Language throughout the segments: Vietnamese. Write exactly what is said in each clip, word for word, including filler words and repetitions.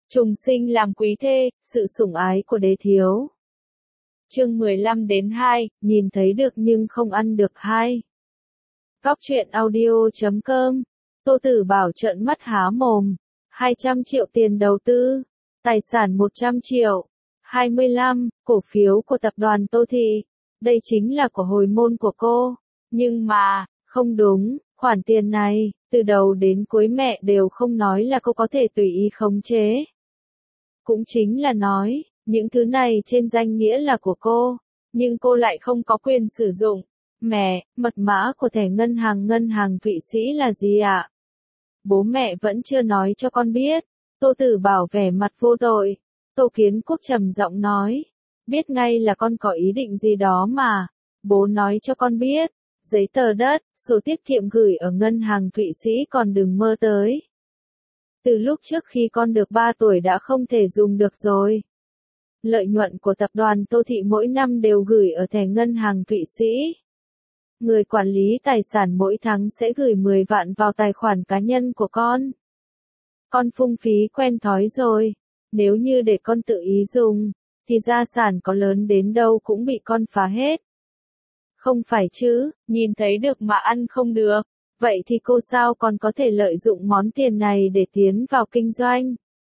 Trùng sinh làm quý thê, sự sủng ái của đế thiếu. Chương mười lăm đến hai, nhìn thấy được nhưng không ăn được hai. Góc truyện audio chấm com. Tô Tử Bảo trợn mắt há mồm. hai trăm triệu tiền đầu tư. Tài sản một trăm triệu. hai mươi lăm, cổ phiếu của tập đoàn Tô Thị. Đây chính là của hồi môn của cô. Nhưng mà, không đúng, khoản tiền này, từ đầu đến cuối mẹ đều không nói là cô có thể tùy ý khống chế. Cũng chính là nói, những thứ này trên danh nghĩa là của cô, nhưng cô lại không có quyền sử dụng. Mẹ, mật mã của thẻ ngân hàng ngân hàng Thụy Sĩ là gì ạ? Bố mẹ vẫn chưa nói cho con biết. Tô Tử Bảo vẻ mặt vô tội. Tô Kiến Quốc trầm giọng nói, biết ngay là con có ý định gì đó mà. Bố nói cho con biết, giấy tờ đất, số tiết kiệm gửi ở ngân hàng Thụy Sĩ còn đừng mơ tới. Từ lúc trước khi con được ba tuổi đã không thể dùng được rồi. Lợi nhuận của tập đoàn Tô Thị mỗi năm đều gửi ở thẻ ngân hàng Thụy Sĩ. Người quản lý tài sản mỗi tháng sẽ gửi mười vạn vào tài khoản cá nhân của con. Con phung phí quen thói rồi. Nếu như để con tự ý dùng, thì gia sản có lớn đến đâu cũng bị con phá hết. Không phải chứ, nhìn thấy được mà ăn không được. Vậy thì cô sao còn có thể lợi dụng món tiền này để tiến vào kinh doanh?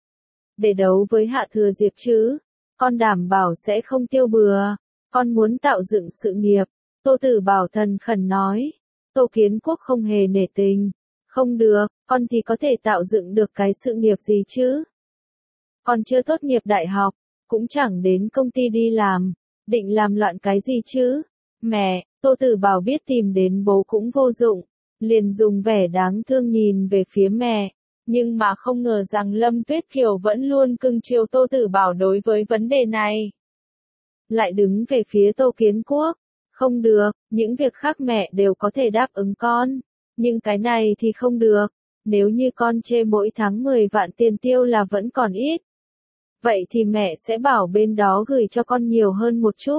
Để đấu với Hạ Thừa Diệp chứ? Con đảm bảo sẽ không tiêu bừa. Con muốn tạo dựng sự nghiệp. Tô Tử Bảo thần khẩn nói. Tô Kiến Quốc không hề nể tình. Không được, con thì có thể tạo dựng được cái sự nghiệp gì chứ? Con chưa tốt nghiệp đại học, cũng chẳng đến công ty đi làm. Định làm loạn cái gì chứ? Mẹ, Tô Tử Bảo biết tìm đến bố cũng vô dụng. Liền dùng vẻ đáng thương nhìn về phía mẹ, nhưng mà không ngờ rằng Lâm Tuyết Kiều vẫn luôn cưng chiều Tô Tử Bảo đối với vấn đề này. Lại đứng về phía Tô Kiến Quốc, không được, những việc khác mẹ đều có thể đáp ứng con, nhưng cái này thì không được, nếu như con chê mỗi tháng mười vạn tiền tiêu là vẫn còn ít. Vậy thì mẹ sẽ bảo bên đó gửi cho con nhiều hơn một chút.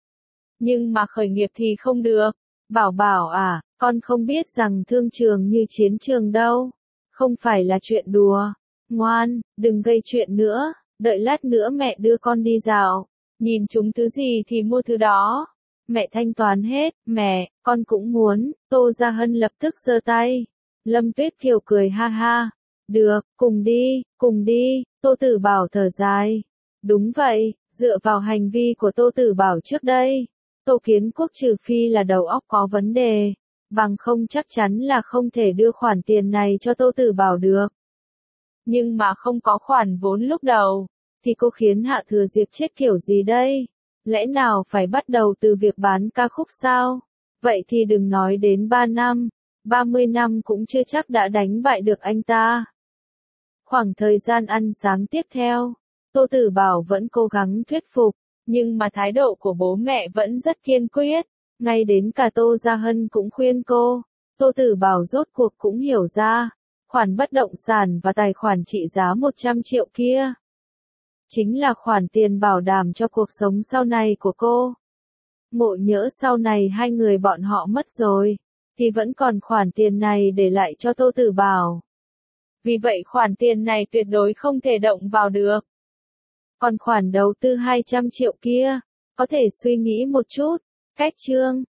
Nhưng mà khởi nghiệp thì không được. Bảo Bảo à, con không biết rằng thương trường như chiến trường đâu. Không phải là chuyện đùa. Ngoan, đừng gây chuyện nữa. Đợi lát nữa mẹ đưa con đi dạo. Nhìn chúng thứ gì thì mua thứ đó. Mẹ thanh toán hết. Mẹ, con cũng muốn. Tô Gia Hân lập tức giơ tay. Lâm Tuyết Kiều cười ha ha. Được, cùng đi, cùng đi. Tô Tử Bảo thở dài. Đúng vậy, dựa vào hành vi của Tô Tử Bảo trước đây. Tô Kiến Quốc trừ phi là đầu óc có vấn đề, bằng không chắc chắn là không thể đưa khoản tiền này cho Tô Tử Bảo được. Nhưng mà không có khoản vốn lúc đầu, thì cô khiến Hạ Thừa Diệp chết kiểu gì đây? Lẽ nào phải bắt đầu từ việc bán ca khúc sao? Vậy thì đừng nói đến ba năm, ba mươi năm cũng chưa chắc đã đánh bại được anh ta. Khoảng thời gian ăn sáng tiếp theo, Tô Tử Bảo vẫn cố gắng thuyết phục. Nhưng mà thái độ của bố mẹ vẫn rất kiên quyết, ngay đến cả Tô Gia Hân cũng khuyên cô. Tô Tử Bảo rốt cuộc cũng hiểu ra, khoản bất động sản và tài khoản trị giá một trăm triệu kia chính là khoản tiền bảo đảm cho cuộc sống sau này của cô. Ngộ nhỡ sau này hai người bọn họ mất rồi, thì vẫn còn khoản tiền này để lại cho Tô Tử Bảo. Vì vậy khoản tiền này tuyệt đối không thể động vào được. Còn khoản đầu tư hai trăm triệu kia, có thể suy nghĩ một chút. Cách chương,